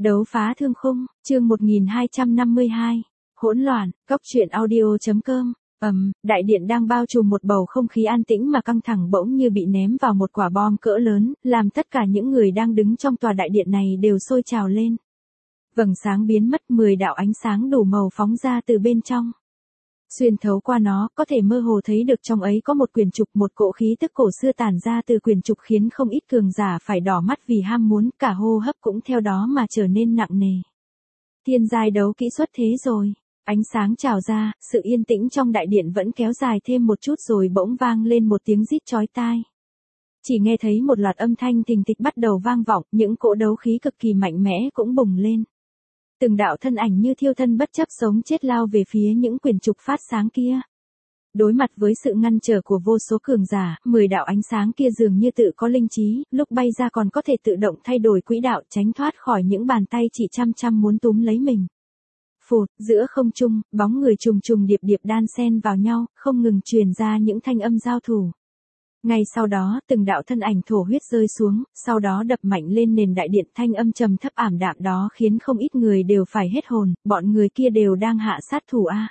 Đấu phá thương khung, chương 1252. Hỗn loạn, Cóc truyện audio.com. Đại điện đang bao trùm một bầu không khí an tĩnh mà căng thẳng bỗng như bị ném vào một quả bom cỡ lớn, làm tất cả những người đang đứng trong tòa đại điện này đều sôi trào lên. Vầng sáng biến mất, 10 đạo ánh sáng đủ màu phóng ra từ bên trong. Xuyên thấu qua nó, có thể mơ hồ thấy được trong ấy có một quyển trục, một cỗ khí tức cổ xưa tản ra từ quyển trục khiến không ít cường giả phải đỏ mắt vì ham muốn, cả hô hấp cũng theo đó mà trở nên nặng nề. Thiên giai đấu kỹ xuất thế rồi. Ánh sáng trào ra, sự yên tĩnh trong đại điện vẫn kéo dài thêm một chút rồi bỗng vang lên một tiếng rít chói tai. Chỉ nghe thấy một loạt âm thanh thình thịch bắt đầu vang vọng, những cỗ đấu khí cực kỳ mạnh mẽ cũng bùng lên. Từng đạo thân ảnh như thiêu thân bất chấp sống chết lao về phía những quyển trục phát sáng kia. Đối mặt với sự ngăn trở của vô số cường giả, 10 đạo ánh sáng kia dường như tự có linh trí, lúc bay ra còn có thể tự động thay đổi quỹ đạo tránh thoát khỏi những bàn tay chỉ chăm chăm muốn túm lấy mình. Phụt, giữa không trung, bóng người trùng trùng điệp điệp đan xen vào nhau, không ngừng truyền ra những thanh âm giao thủ. Ngay sau đó, từng đạo thân ảnh thổ huyết rơi xuống, sau đó đập mạnh lên nền đại điện, thanh âm trầm thấp ảm đạm đó khiến không ít người đều phải hết hồn, bọn người kia đều đang hạ sát thủ a.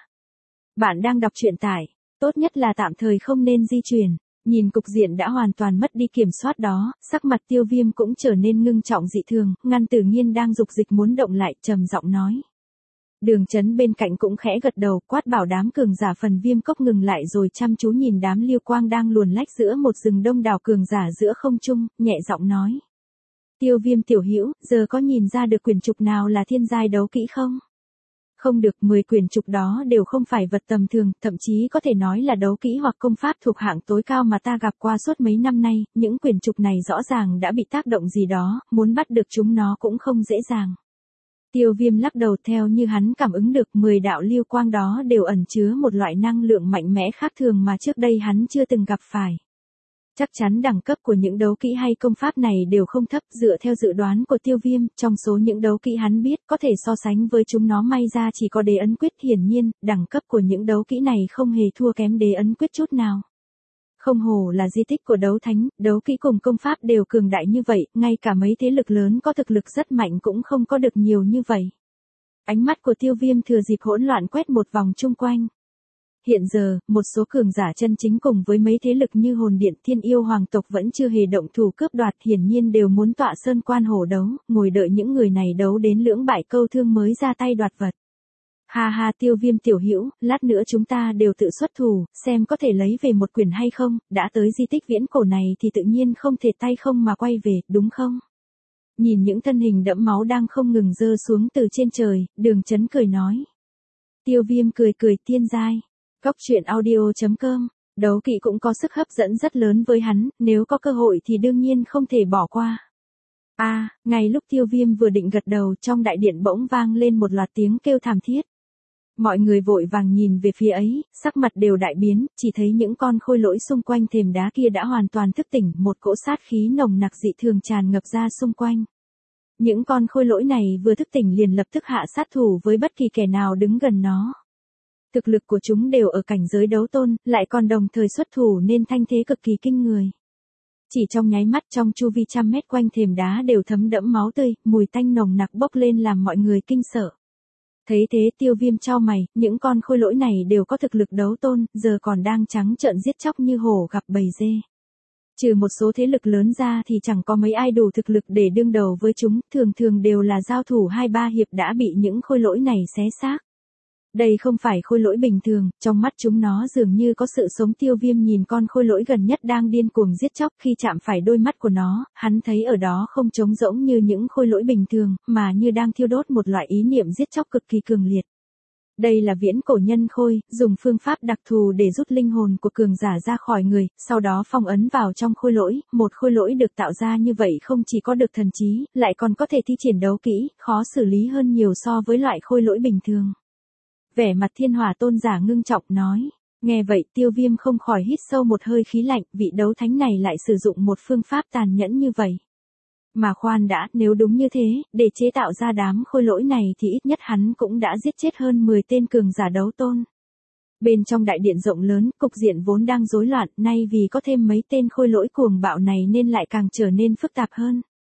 Bạn đang đọc truyện tải, tốt nhất là tạm thời không nên di chuyển. Nhìn cục diện đã hoàn toàn mất đi kiểm soát đó, sắc mặt Tiêu Viêm cũng trở nên ngưng trọng dị thường, Ngăn Tử Nghiên đang dục dịch muốn động lại, trầm giọng nói. Đường Chấn bên cạnh cũng khẽ gật đầu, quát bảo đám cường giả Phần Viêm Cốc ngừng lại rồi chăm chú nhìn đám Liêu Quang đang luồn lách giữa một rừng đông đảo cường giả giữa không trung, nhẹ giọng nói. Tiêu Viêm tiểu hữu, giờ có nhìn ra được quyển trục nào là thiên giai đấu kỹ không? Không được, 10 quyển trục đó đều không phải vật tầm thường, thậm chí có thể nói là đấu kỹ hoặc công pháp thuộc hạng tối cao mà ta gặp qua suốt mấy năm nay, những quyển trục này rõ ràng đã bị tác động gì đó, muốn bắt được chúng nó cũng không dễ dàng. Tiêu Viêm lắc đầu, theo như hắn cảm ứng được 10 đạo liêu quang đó đều ẩn chứa một loại năng lượng mạnh mẽ khác thường mà trước đây hắn chưa từng gặp phải. Chắc chắn đẳng cấp của những đấu kỹ hay công pháp này đều không thấp, dựa theo dự đoán của Tiêu Viêm, trong số những đấu kỹ hắn biết có thể so sánh với chúng nó may ra chỉ có đế ấn quyết, hiển nhiên, đẳng cấp của những đấu kỹ này không hề thua kém đế ấn quyết chút nào. Không hổ là di tích của đấu thánh, đấu kỹ cùng công pháp đều cường đại như vậy, ngay cả mấy thế lực lớn có thực lực rất mạnh cũng không có được nhiều như vậy. Ánh mắt của Tiêu Viêm thừa dịp hỗn loạn quét một vòng chung quanh. Hiện giờ, một số cường giả chân chính cùng với mấy thế lực như Hồn Điện, Thiên Yêu Hoàng tộc vẫn chưa hề động thủ cướp đoạt, hiển nhiên đều muốn tọa sơn quan hổ đấu, ngồi đợi những người này đấu đến lưỡng bại câu thương mới ra tay đoạt vật. Ha ha, Tiêu Viêm tiểu hữu, lát nữa chúng ta đều tự xuất thủ, xem có thể lấy về một quyển hay không, đã tới di tích viễn cổ này thì tự nhiên không thể tay không mà quay về, đúng không? Nhìn những thân hình đẫm máu đang không ngừng rơi xuống từ trên trời, Đường Chấn cười nói. Tiêu Viêm cười cười, thiên giai. Cóc truyện audio.com. Đấu kỹ cũng có sức hấp dẫn rất lớn với hắn, nếu có cơ hội thì đương nhiên không thể bỏ qua. Ngay lúc Tiêu Viêm vừa định gật đầu, trong đại điện bỗng vang lên một loạt tiếng kêu thảm thiết. Mọi người vội vàng nhìn về phía ấy, sắc mặt đều đại biến, chỉ thấy những con khôi lỗi xung quanh thềm đá kia đã hoàn toàn thức tỉnh, một cỗ sát khí nồng nặc dị thường tràn ngập ra xung quanh. Những con khôi lỗi này vừa thức tỉnh liền lập tức hạ sát thủ với bất kỳ kẻ nào đứng gần nó. Thực lực của chúng đều ở cảnh giới đấu tôn, lại còn đồng thời xuất thủ nên thanh thế cực kỳ kinh người. Chỉ trong nháy mắt, trong chu vi trăm mét quanh thềm đá đều thấm đẫm máu tươi, mùi tanh nồng nặc bốc lên làm mọi người kinh sợ. Thấy thế Tiêu Viêm chau mày, những con khôi lỗi này đều có thực lực đấu tôn, giờ còn đang trắng trợn giết chóc như hổ gặp bầy dê. Trừ một số thế lực lớn ra thì chẳng có mấy ai đủ thực lực để đương đầu với chúng, thường thường đều là giao thủ 2-3 hiệp đã bị những khôi lỗi này xé xác. Đây không phải khôi lỗi bình thường, trong mắt chúng nó dường như có sự sống. Tiêu Viêm nhìn con khôi lỗi gần nhất đang điên cuồng giết chóc, khi chạm phải đôi mắt của nó, hắn thấy ở đó không trống rỗng như những khôi lỗi bình thường, mà như đang thiêu đốt một loại ý niệm giết chóc cực kỳ cường liệt. Đây là viễn cổ nhân khôi, dùng phương pháp đặc thù để rút linh hồn của cường giả ra khỏi người, sau đó phong ấn vào trong khôi lỗi. Một khôi lỗi được tạo ra như vậy không chỉ có được thần trí, lại còn có thể thi triển đấu kỹ, khó xử lý hơn nhiều so với loại khôi lỗi bình thường. Vẻ mặt Thiên Hỏa tôn giả ngưng trọng nói. Nghe vậy Tiêu Viêm không khỏi hít sâu một hơi khí lạnh, vị đấu thánh này lại sử dụng một phương pháp tàn nhẫn như vậy. Mà khoan đã, nếu đúng như thế, để chế tạo ra đám khôi lỗi này thì ít nhất hắn cũng đã giết chết hơn 10 tên cường giả đấu tôn. Bên trong đại điện rộng lớn, cục diện vốn đang rối loạn, nay vì có thêm mấy tên khôi lỗi cuồng bạo này nên lại càng trở nên phức tạp hơn.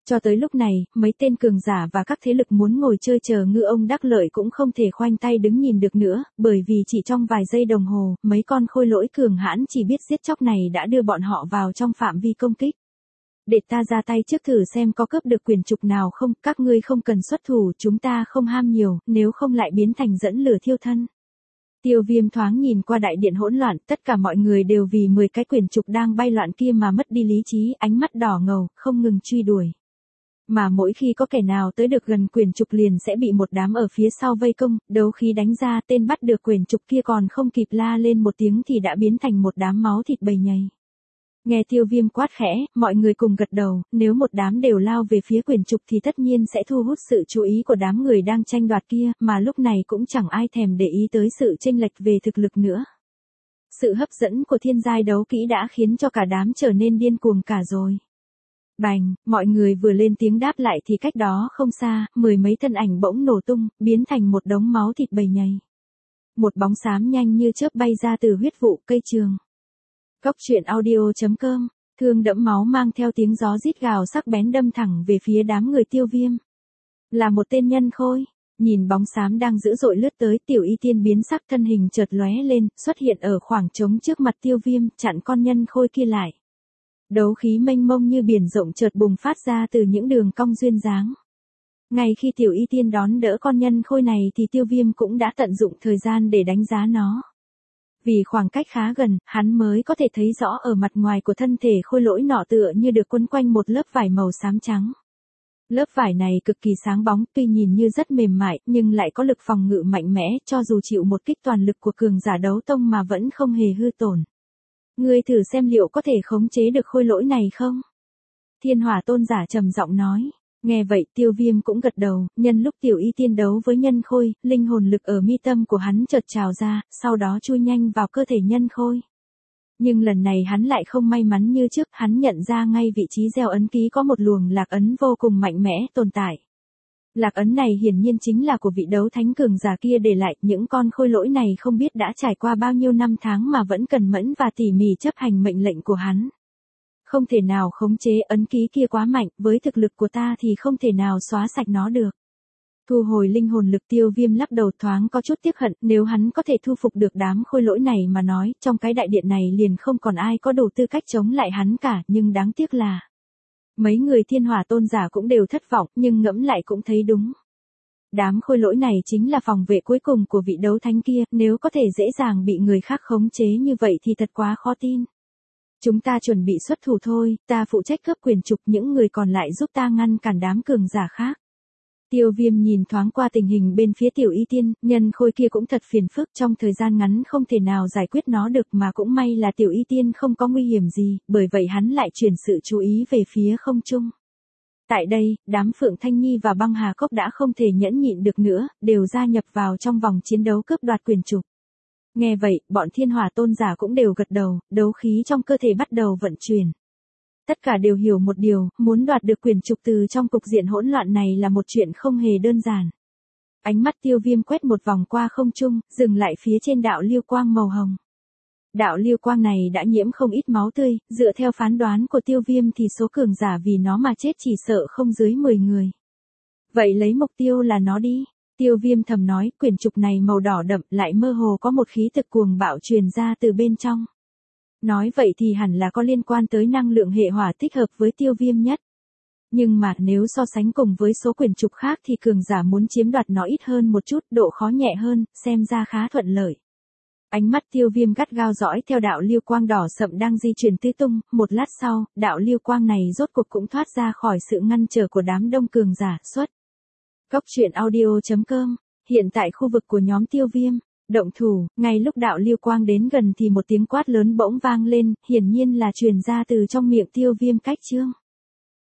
Cho tới lúc này, mấy tên cường giả và các thế lực muốn ngồi chơi chờ ngư ông đắc lợi cũng không thể khoanh tay đứng nhìn được nữa, bởi vì chỉ trong vài giây đồng hồ, mấy con khôi lỗi cường hãn chỉ biết giết chóc này đã đưa bọn họ vào trong phạm vi công kích. Để ta ra tay trước thử xem có cướp được quyền trục nào không, các ngươi không cần xuất thủ, chúng ta không ham nhiều, nếu không lại biến thành dẫn lửa thiêu thân. Tiêu Viêm thoáng nhìn qua đại điện hỗn loạn, tất cả mọi người đều vì 10 cái quyền trục đang bay loạn kia mà mất đi lý trí, ánh mắt đỏ ngầu, không ngừng truy đuổi. Mà mỗi khi có kẻ nào tới được gần quyền trục liền sẽ bị một đám ở phía sau vây công, đấu khí đánh ra, tên bắt được quyền trục kia còn không kịp la lên một tiếng thì đã biến thành một đám máu thịt bầy nhầy. Nghe Tiêu Viêm quát khẽ, mọi người cùng gật đầu, nếu một đám đều lao về phía quyền trục thì tất nhiên sẽ thu hút sự chú ý của đám người đang tranh đoạt kia, mà lúc này cũng chẳng ai thèm để ý tới sự chênh lệch về thực lực nữa. Sự hấp dẫn của thiên giai đấu kỹ đã khiến cho cả đám trở nên điên cuồng cả rồi. Bành, mọi người vừa lên tiếng đáp lại thì cách đó không xa, 10 mấy thân ảnh bỗng nổ tung, biến thành một đống máu thịt bầy nhầy. Một bóng xám nhanh như chớp bay ra từ huyết vụ cây trường. Cốc truyện audio.com, thương đẫm máu mang theo tiếng gió rít gào sắc bén đâm thẳng về phía đám người Tiêu Viêm. Là một tên nhân khôi, nhìn bóng xám đang dữ dội lướt tới, Tiểu Y Tiên biến sắc, thân hình chợt lóe lên, xuất hiện ở khoảng trống trước mặt Tiêu Viêm, chặn con nhân khôi kia lại. Đấu khí mênh mông như biển rộng chợt bùng phát ra từ những đường cong duyên dáng. Ngay khi Tiểu Y Tiên đón đỡ con nhân khôi này thì Tiêu Viêm cũng đã tận dụng thời gian để đánh giá nó. Vì khoảng cách khá gần, hắn mới có thể thấy rõ ở mặt ngoài của thân thể khôi lỗi nọ tựa như được quấn quanh một lớp vải màu xám trắng. Lớp vải này cực kỳ sáng bóng, tuy nhìn như rất mềm mại, nhưng lại có lực phòng ngự mạnh mẽ, cho dù chịu một kích toàn lực của cường giả đấu tông mà vẫn không hề hư tổn. Ngươi thử xem liệu có thể khống chế được khôi lỗi này không? Thiên Hỏa Tôn giả trầm giọng nói. Nghe vậy Tiêu Viêm cũng gật đầu, nhân lúc Tiểu Y Tiên đấu với nhân khôi, linh hồn lực ở mi tâm của hắn chợt trào ra, sau đó chui nhanh vào cơ thể nhân khôi. Nhưng lần này hắn lại không may mắn như trước, hắn nhận ra ngay vị trí gieo ấn ký có một luồng lạc ấn vô cùng mạnh mẽ tồn tại. Lạc ấn này hiển nhiên chính là của vị đấu thánh cường giả kia để lại, những con khôi lỗi này không biết đã trải qua bao nhiêu năm tháng mà vẫn cần mẫn và tỉ mỉ chấp hành mệnh lệnh của hắn. Không thể nào khống chế ấn ký kia quá mạnh, với thực lực của ta thì không thể nào xóa sạch nó được. Thu hồi linh hồn lực, Tiêu Viêm lắc đầu thoáng có chút tiếc hận, nếu hắn có thể thu phục được đám khôi lỗi này mà nói, trong cái đại điện này liền không còn ai có đủ tư cách chống lại hắn cả, nhưng đáng tiếc là mấy người Thiên Hỏa Tôn giả cũng đều thất vọng, nhưng ngẫm lại cũng thấy đúng. Đám khôi lỗi này chính là phòng vệ cuối cùng của vị đấu thánh kia, nếu có thể dễ dàng bị người khác khống chế như vậy thì thật quá khó tin. Chúng ta chuẩn bị xuất thủ thôi, ta phụ trách cướp quyền trục, những người còn lại giúp ta ngăn cản đám cường giả khác. Tiêu Viêm nhìn thoáng qua tình hình bên phía Tiểu Y Tiên, nhân khôi kia cũng thật phiền phức, trong thời gian ngắn không thể nào giải quyết nó được, mà cũng may là Tiểu Y Tiên không có nguy hiểm gì, bởi vậy hắn lại chuyển sự chú ý về phía không trung. Tại đây, đám Phượng Thanh Nhi và Băng Hà Cốc đã không thể nhẫn nhịn được nữa, đều gia nhập vào trong vòng chiến đấu cướp đoạt quyền trục. Nghe vậy, bọn Thiên Hỏa Tôn giả cũng đều gật đầu, đấu khí trong cơ thể bắt đầu vận chuyển. Tất cả đều hiểu một điều, muốn đoạt được quyền trục từ trong cục diện hỗn loạn này là một chuyện không hề đơn giản. Ánh mắt Tiêu Viêm quét một vòng qua không trung, dừng lại phía trên đạo liêu quang màu hồng. Đạo liêu quang này đã nhiễm không ít máu tươi, dựa theo phán đoán của Tiêu Viêm thì số cường giả vì nó mà chết chỉ sợ không dưới 10 người. Vậy lấy mục tiêu là nó đi. Tiêu Viêm thầm nói, quyền trục này màu đỏ đậm, lại mơ hồ có một khí thực cuồng bạo truyền ra từ bên trong. Nói vậy thì hẳn là có liên quan tới năng lượng hệ hỏa thích hợp với Tiêu Viêm nhất. Nhưng mà nếu so sánh cùng với số quyền trục khác thì cường giả muốn chiếm đoạt nó ít hơn một chút, độ khó nhẹ hơn, xem ra khá thuận lợi. Ánh mắt Tiêu Viêm gắt gao dõi theo đạo liêu quang đỏ sậm đang di chuyển tứ tung, một lát sau, đạo liêu quang này rốt cuộc cũng thoát ra khỏi sự ngăn trở của đám đông cường giả. Xuất Cốc truyện audio.com, hiện tại khu vực của nhóm Tiêu Viêm, động thủ, ngay lúc đạo liêu quang đến gần thì một tiếng quát lớn bỗng vang lên, hiển nhiên là truyền ra từ trong miệng Tiêu Viêm cách chương.